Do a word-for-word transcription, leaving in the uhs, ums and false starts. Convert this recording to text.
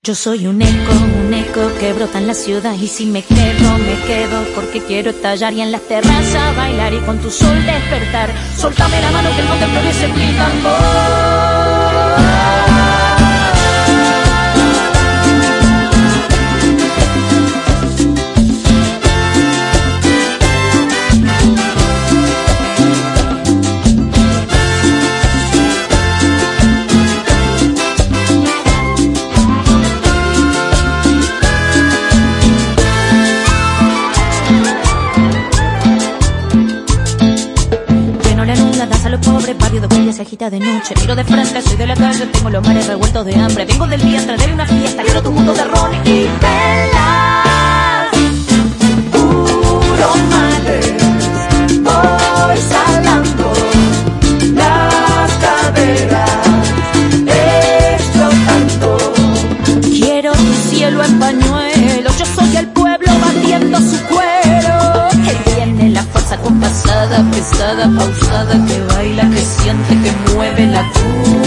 Yo soy un eco, un eco que brota en la ciudad. Y si me quedo, me quedo porque quiero estallar y en las terrazas bailar y con tu sol despertar. Soltame la mano que no te florece mi tambor. Danza los pobres, barrio de cumbia se agita de noche. Miro de frente, soy de la calle, tengo los mares revueltos de hambre. Vengo del día, entraré en una fiesta, quiero tu mundo de ron y velas. Puro males, voy salando las caderas, explotando. Quiero tu cielo en pañuelo, yo soy el pueblo batiendo su cuero. Que viene la fuerza compasada, pesada, pausada, que baila, que siente, que mueve la cruz.